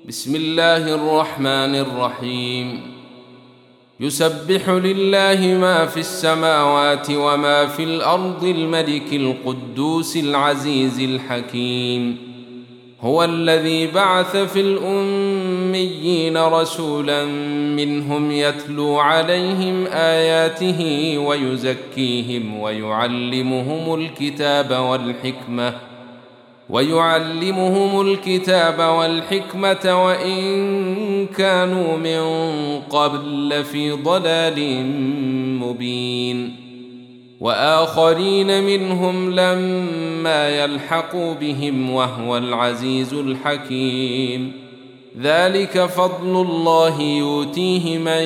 بسم الله الرحمن الرحيم. يسبح لله ما في السماوات وما في الأرض الملك القدوس العزيز الحكيم. هو الذي بعث في الأميين رسولا منهم يتلو عليهم آياته ويزكيهم ويعلمهم الكتاب والحكمة وإن كانوا من قبل لفي ضلال مبين، وآخرين منهم لما يلحقوا بهم وهو العزيز الحكيم. ذلك فضل الله يؤتيه من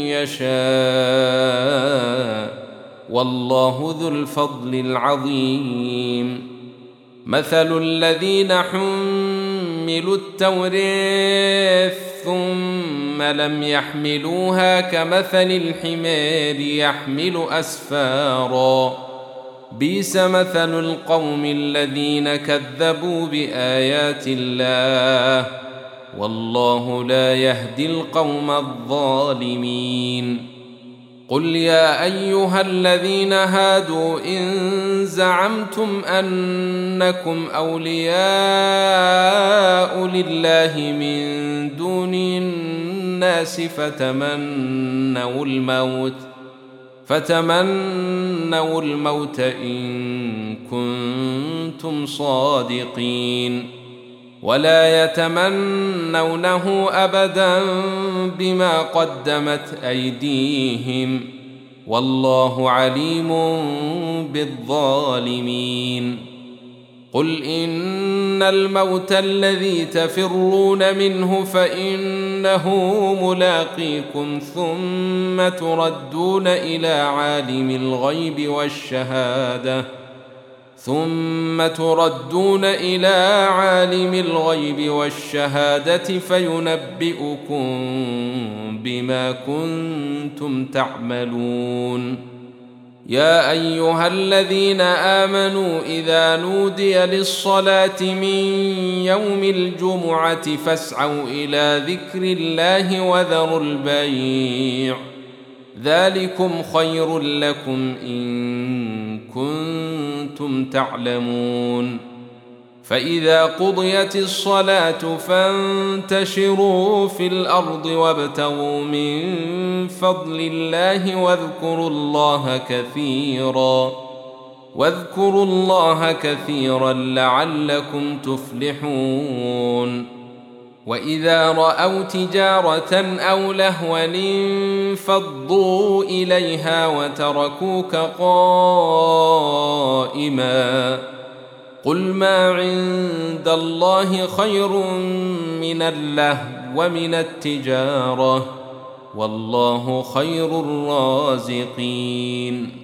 يشاء والله ذو الفضل العظيم. مثل الذين حملوا التوراة ثم لم يحملوها كمثل الحمار يحمل أسفارا، بئس مثل القوم الذين كذبوا بآيات الله والله لا يهدي القوم الظالمين. قل يا أيها الذين هادوا إن زعمتم أنكم أولياء لله من دون الناس فتمنوا الموت إن كنتم صادقين، ولا يتمنونه أبدا بما قدمت أيديهم والله عليم بالظالمين. قل إن الموت الذي تفرون منه فإنه ملاقيكم ثم تردون إلى عالم الغيب والشهادة فينبئكم بما كنتم تعملون. يا أيها الذين آمنوا إذا نودي للصلاة من يوم الجمعة فاسعوا إلى ذكر الله وذروا البيع، ذلكم خير لكم إن كنتم تعلمون. فإذا قضيت الصلاة فانتشروا في الأرض وابتغوا من فضل الله واذكروا الله كثيرا لعلكم تفلحون. وإذا رأوا تجارة أو لهوا انفضوا إليها وتركوك قائما، قل ما عند الله خير من اللهو ومن التجارة والله خير الرازقين.